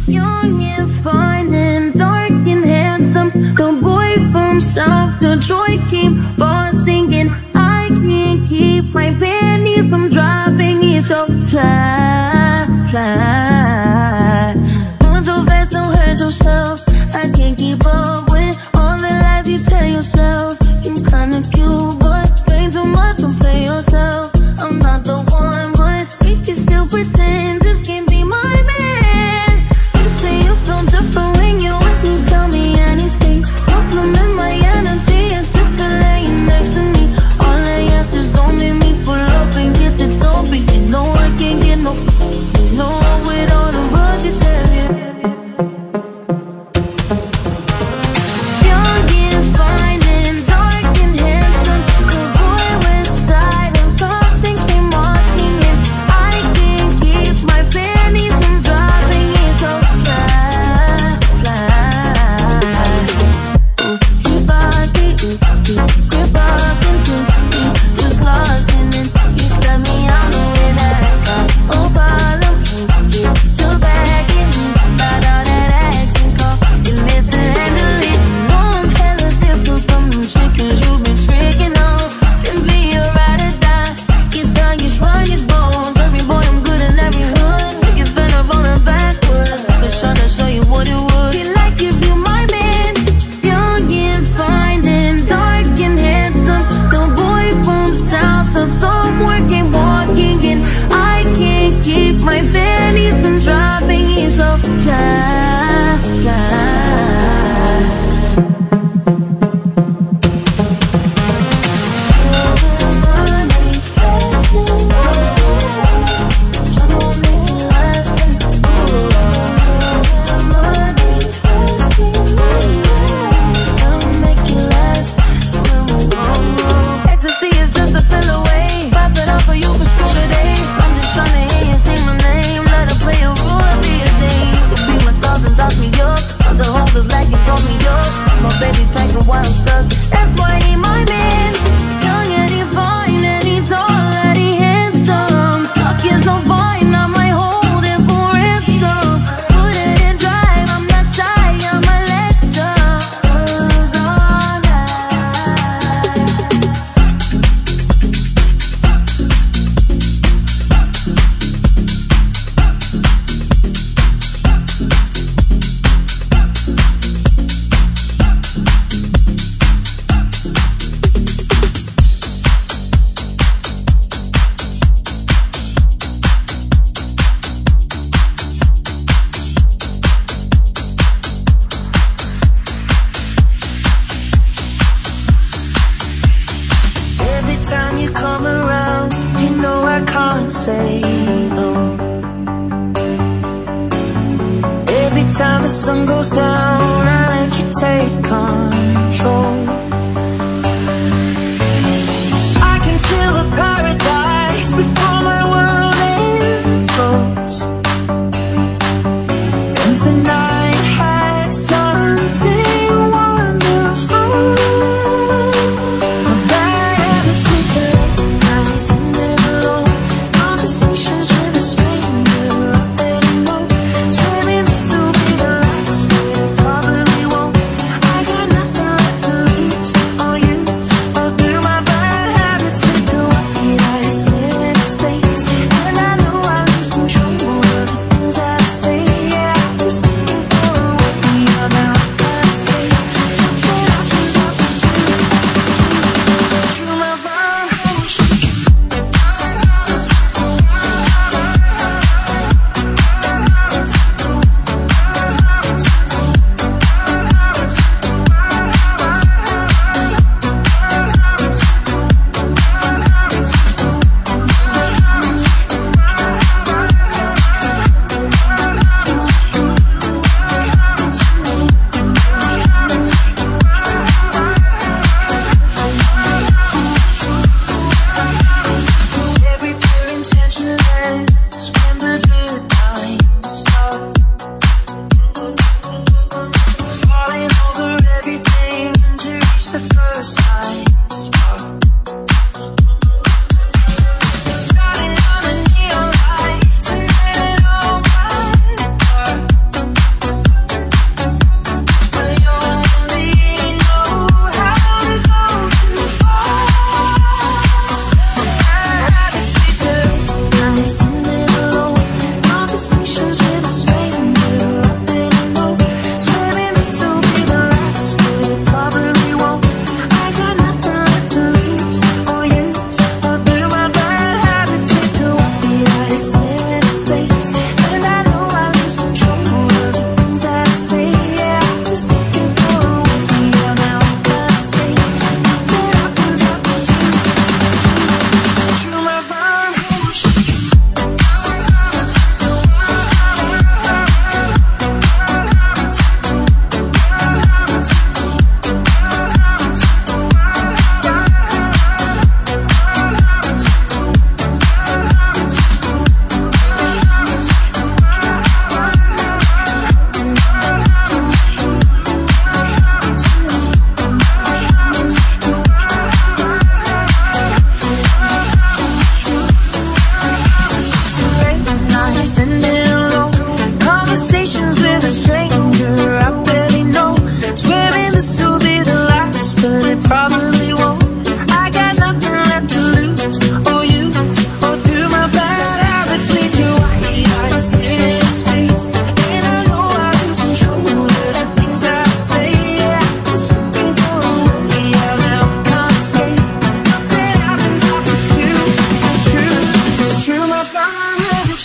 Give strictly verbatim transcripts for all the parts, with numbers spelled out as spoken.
Young and fine and dark and handsome, the boy from South Detroit came for singing. I can't keep my panties from dropping. He's so fly, fly. Going so fast, don't hurt yourself. I can't keep up with all the lies you tell yourself. You're kinda cute, but ain't too much, don't play yourself. I'm not the one, but we can still pretend this can't be my man. You say you feel different when you with me, tell me anything. Compliment my energy, it's different laying next to me. All I ask is don't make me pull up and get the dope. But you know I can't get no, you know with all the rugged heavy. Young and fine and dark and handsome, the boy went side and thoughts and came walking in. I can't keep my panties from dropping. He's so fly, fly. Ooh, he bossy, ooh, he grip up into me, just lost in it. He stepped me out the way that I got. Oh, bottom, can't get too back in me. Got all that action call, you missed to handle it. You know I'm hella different from them chickens you've been tricking off. Can be a ride or die, get done, get run, get bold. Every boy, I'm good in every hood. Make it fender rolling backwards. Been trying to show you what it would be like if you my man. Young and fine and dark and handsome, the boy from South, the somewhere came walking in. I can't keep my panties from dropping. He's so fly, fly. Ecstasy is just a pill away. Pop it up for you for school today. I'm just trying to hear you say my name. Let her play a role, be a Jane. Could be my toss and toss me up. Other holders like you throw me up. My baby packing while I'm stuck. That's why he my man. Young and he fine and he tall and he handsome. Talk is so fine, I might hold it for ransom. Put it in drive, I'm not shy, I'm a lecture. Cause all night. Every time you come around, you know I can't say no. Every time the sun goes down, I let you take control. I can feel a paradise before my world implodes. And tonight had something wonderful. My bad habits recognize them never low. Conversations with a stranger, I better know. Swearing this will be the last, but it probably won't. I got nothing left to lose or use or do. My bad habits lead to what did I say in space? And I know I lose control of the things that I say. Yeah, I was thinking a stranger I barely know, swearing this will be the last, but it probably won't. I got nothing left to lose, or you, or do my bad habits lead to white eyes in space? And I know I lose control of the things I say. I was looking for a way out, now I can't escape. Nothing happens after you. It's true, it's true, my bad habits.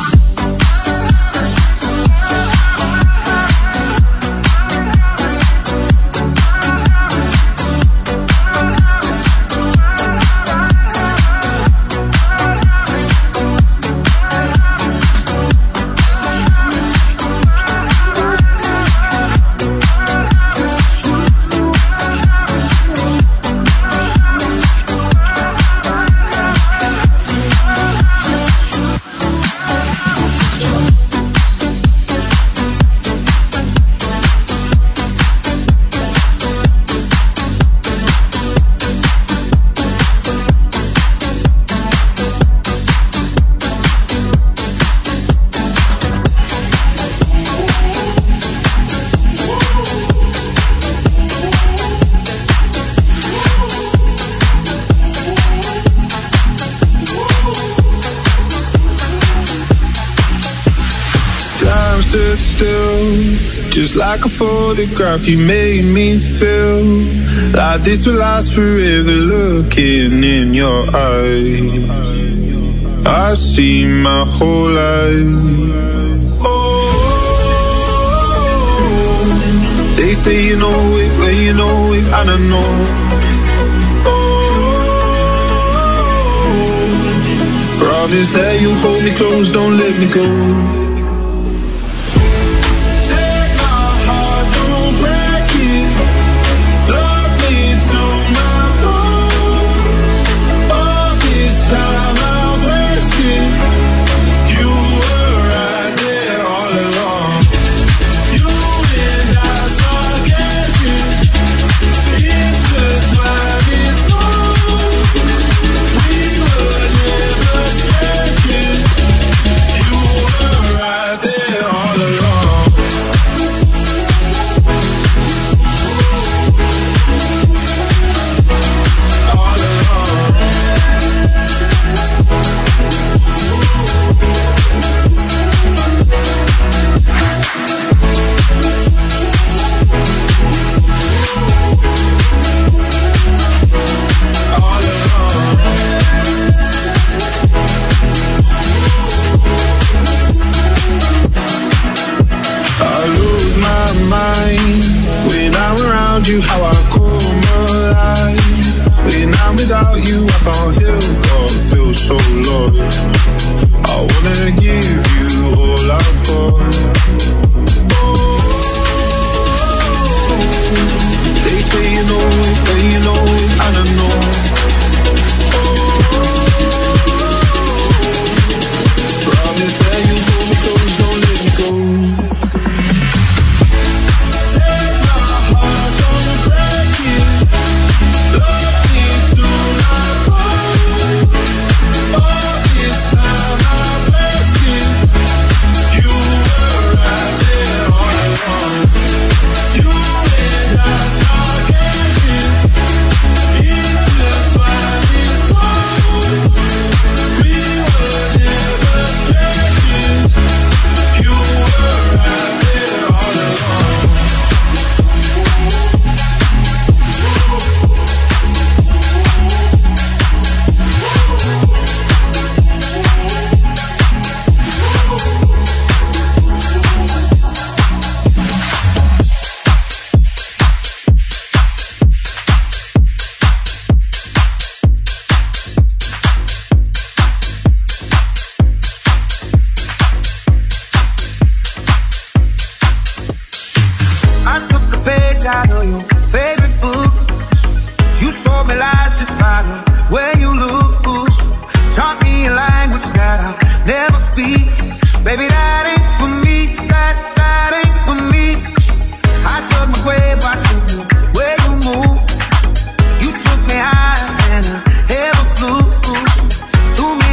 Stood still, just like a photograph. You made me feel like this will last forever. Looking in your eyes, I see my whole life. Oh, they say you know it, but you know it, I don't know. Oh, promise that you'll hold me close, don't let me go. You how I come alive. When I'm without you, I can't help but feel so lost. I wanna give you all I've got. Oh, they say you know it, but you know it, I don't know. Oh, promise that you hold me close, don't let me go.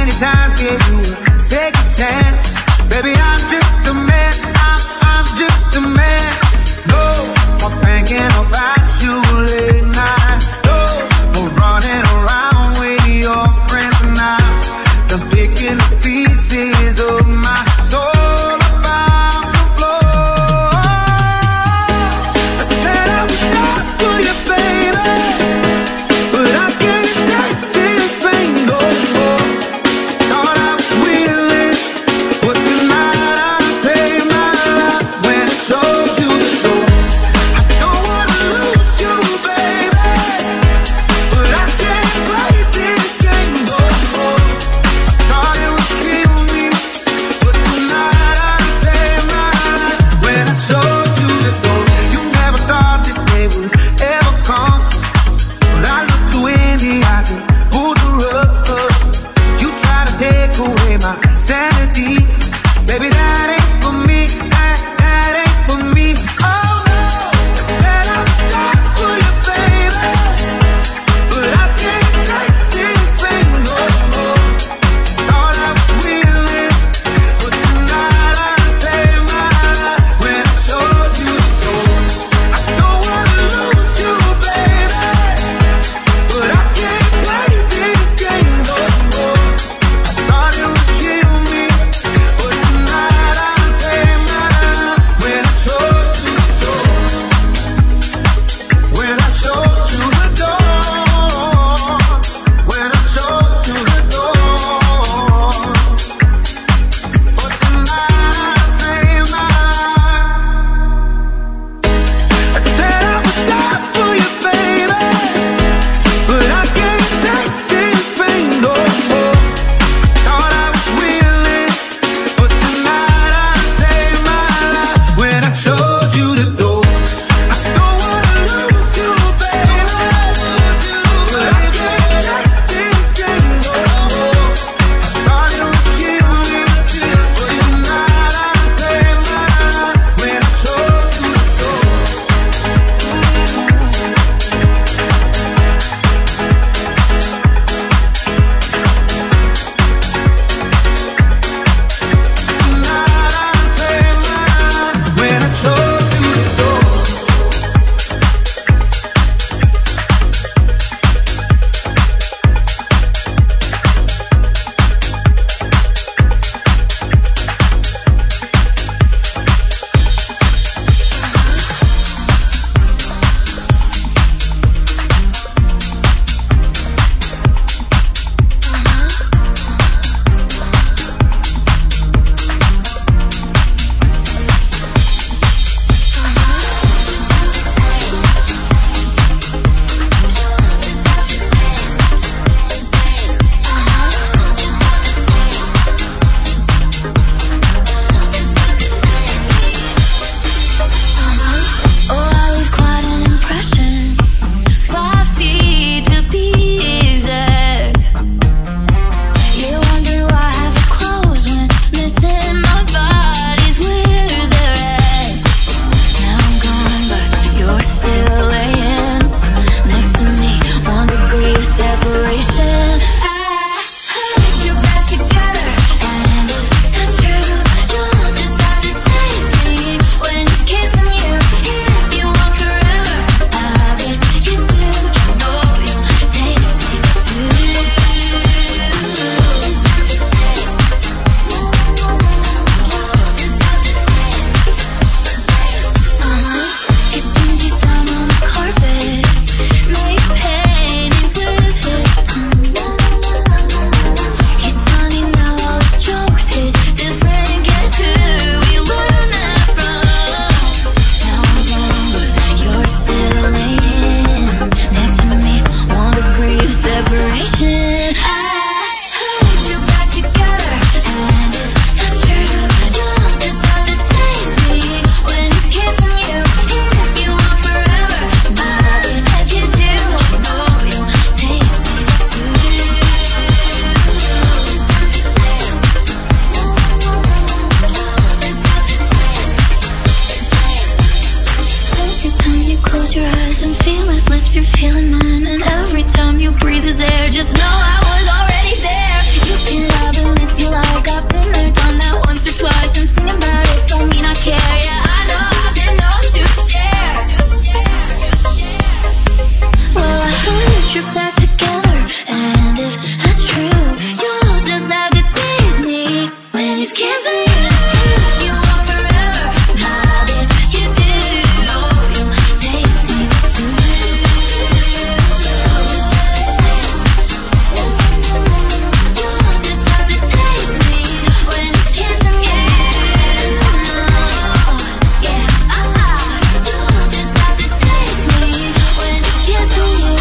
Second chance, baby, I'm just a man. I'm, I'm just guess you're feeling mine. And every time you breathe is air, just know I was already there. You can love and if you like, I've been there, done that once or twice. And singing about it don't mean I care. Yeah, I know I've been known to share. Well, I hope that you're back together, and if that's true, you'll just have to taste me when he's kissing you. You want forever, now that you do, you'll taste me too. You'll just have to taste me when he's kissing you. Yeah, uh-uh. You'll just have to taste me when he's kissing you.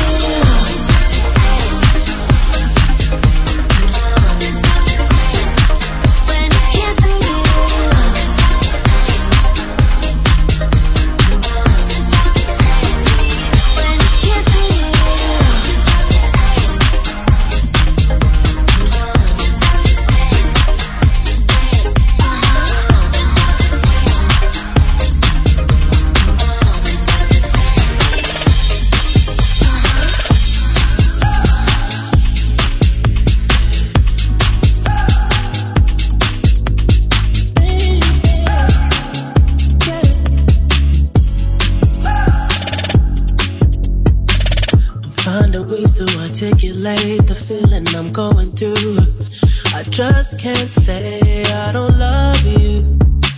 Finding ways to articulate the feeling I'm going through. I just can't say I don't love you,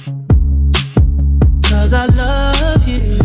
'cause I love you.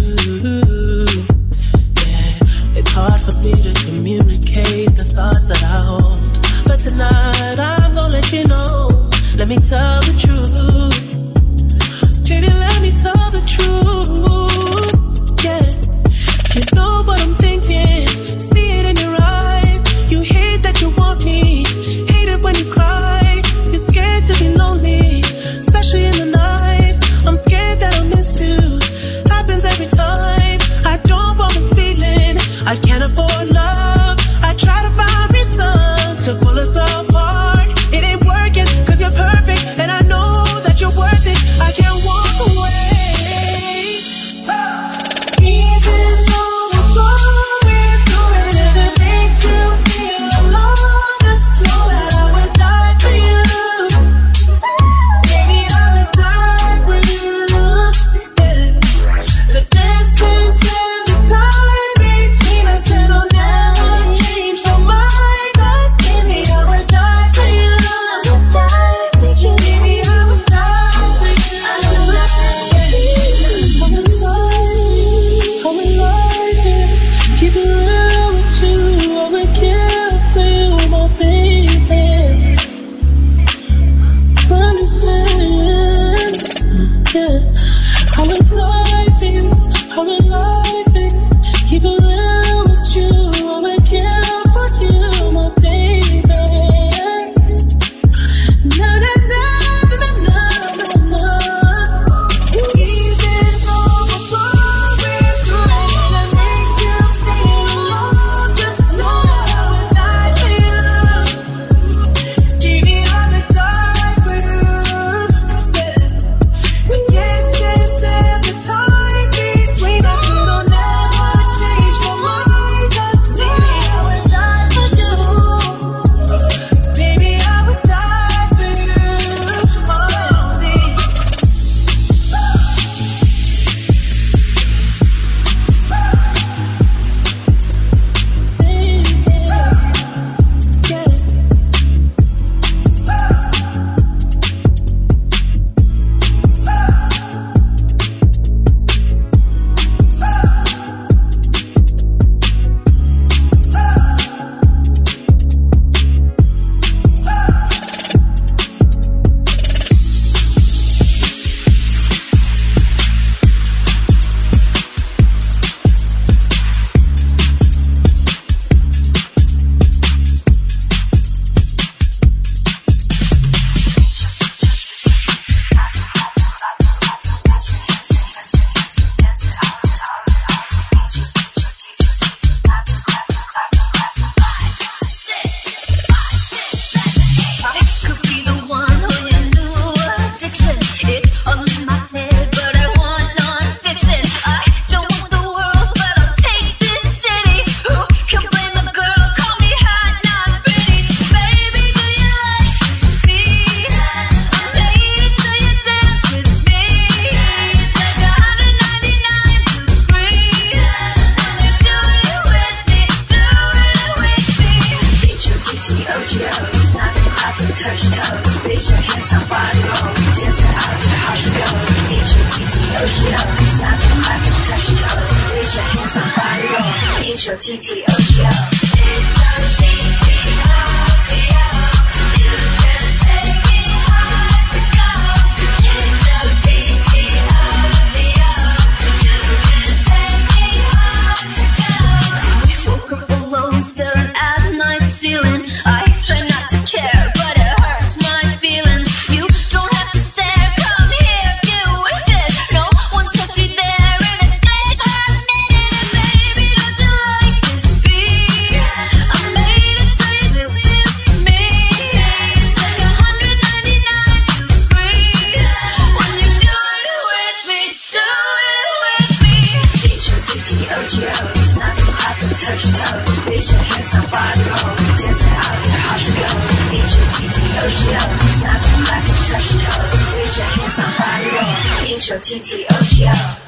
Yeah, it's hard for me to communicate the thoughts that I hold, but tonight I'm gonna let you know. Let me tell the truth, baby, let me tell the truth. Yeah, you know what I'm thinking, see it in your eyes. You hate that you want me, hate it when you cry. You're scared to be lonely, especially in the night. I'm scared that I'll miss you, happens every time. I don't want this feeling, I can't afford love. I try to find reason to pull us apart. It ain't working, 'cause you're perfect, and I know that you're worth it. I can't walk away. Even though we're going through it, if it makes you feel alone, just know that I would die for you. Baby, I would die for you. Yeah. The distance and the time between us, it'll never change for mine. 'Cause baby, I would die for you. I would die for you. Baby, I would die for you. I would die for you. I'm in love, I'm in love, yeah. Keep it real with you, I would kill for you, my baby. I'm just saying, yeah. I would die for you, I'm in love, baby. Keep it real with you, I would kill for you, my baby. Na na na na na na na. Even though we're going through it, that makes you feel alone, just know that I would die for you. Baby, I would die for you. Yeah. The distance and the time H O T T O G O. H O T T O G O. You can take me high to go. H O T T O G O. You can take me high to go. I woke up alone, staring at my ceiling. I try not to care, but it hurts my feelings. You don't have to stare, come here, you with it. No one's touched me there in a day for a minute. And baby, don't you like this beat? I made it so you miss me. It's like a hundred ninety-nine degrees when you do it with me, do it with me. H O T T O G O, it's not too hot to touch your toes. Raise your hands up, body roll, dance it out, it's hard to go. H O T T O G O, it's not too hot to touch your toes. Raise your hands up, body roll, H O T T O G O.